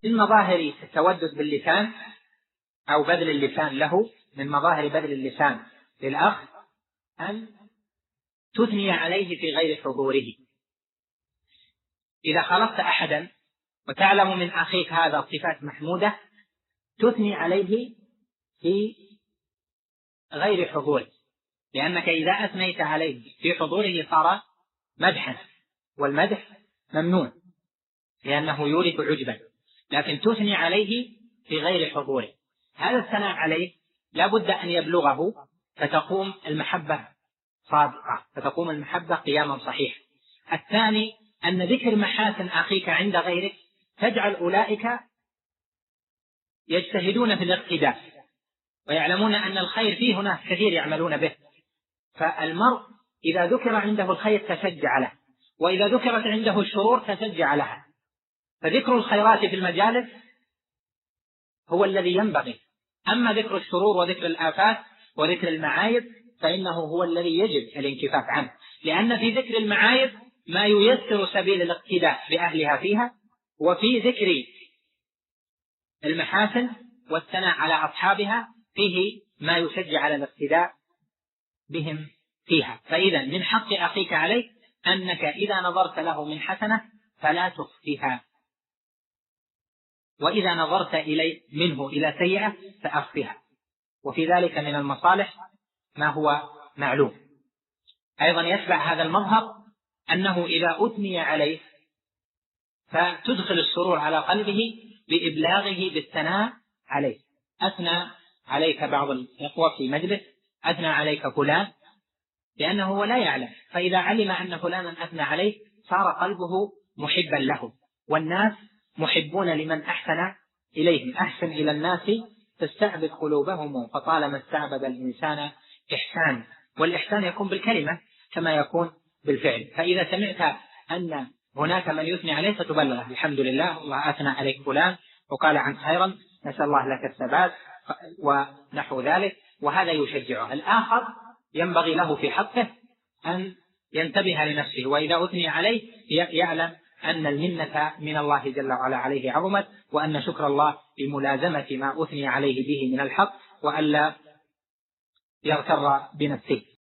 من مظاهر التودد باللسان أو بذل اللسان له، من مظاهر بذل اللسان للأخ أن تثني عليه في غير حضوره. إذا خلقت أحدا وتعلم من أخيك هذا صفات محمودة تثني عليه في غير حضوره، لأنك إذا أثنيت عليه في حضوره صار مدحا، والمدح ممنوع لأنه يورث عجبا، لكن تثني عليه في غير حضوره. هذا الثناء عليه لا بد أن يبلغه فتقوم المحبة صادقة، فتقوم المحبة قياما صحيحا. الثاني أن ذكر محاسن أخيك عند غيرك تجعل أولئك يجتهدون في الاقتداء ويعلمون أن الخير فيه ناس كثير يعملون به، فالمرء إذا ذكر عنده الخير تشجع له، وإذا ذكرت عنده الشرور تشجع لها. فذكر الخيرات في المجالس هو الذي ينبغي، أما ذكر الشرور وذكر الآفات وذكر المعايب فإنه هو الذي يجب الانكفاف عنه، لأن في ذكر المعايب ما ييسر سبيل الاقتداء بأهلها فيها، وفي ذكر المحاسن والثناء على أصحابها فيه ما يشجع على الاقتداء بهم فيها. فإذا من حق أخيك عليك أنك إذا نظرت له من حسنة فلا تخفيها، وإذا نظرت منه إلى سيئة فأخفها، وفي ذلك من المصالح ما هو معلوم. أيضا يتبع هذا المظهر أنه إذا أثني عليه فتدخل السرور على قلبه بإبلاغه بالثناء عليه. أثنى عليك بعض الإخوة في مجلس، أثنى عليك فلان، لأنه هو لا يعلم، فإذا علم أن فلانا أثنى عليه صار قلبه محبا له، والناس محبون لمن أحسن إليهم. أحسن إلى الناس تستعبد قلوبهم، فطالما استعبد الإنسان إحسان، والإحسان يكون بالكلمة كما يكون بالفعل. فإذا سمعت أن هناك من يثني عليه فتبلغه الحمد لله الله أثنى عليك فلان وقال عنك خيرا، نسأل الله لك الثبات ونحو ذلك، وهذا يشجعه. الآخر ينبغي له في حقه أن ينتبه لنفسه، وإذا أثني عليه يعلم أن المنة من الله جل وعلا عليه عظمت، وأن شكر الله بملازمة ما أثني عليه به من الحق، وألا يغتر بنفسه.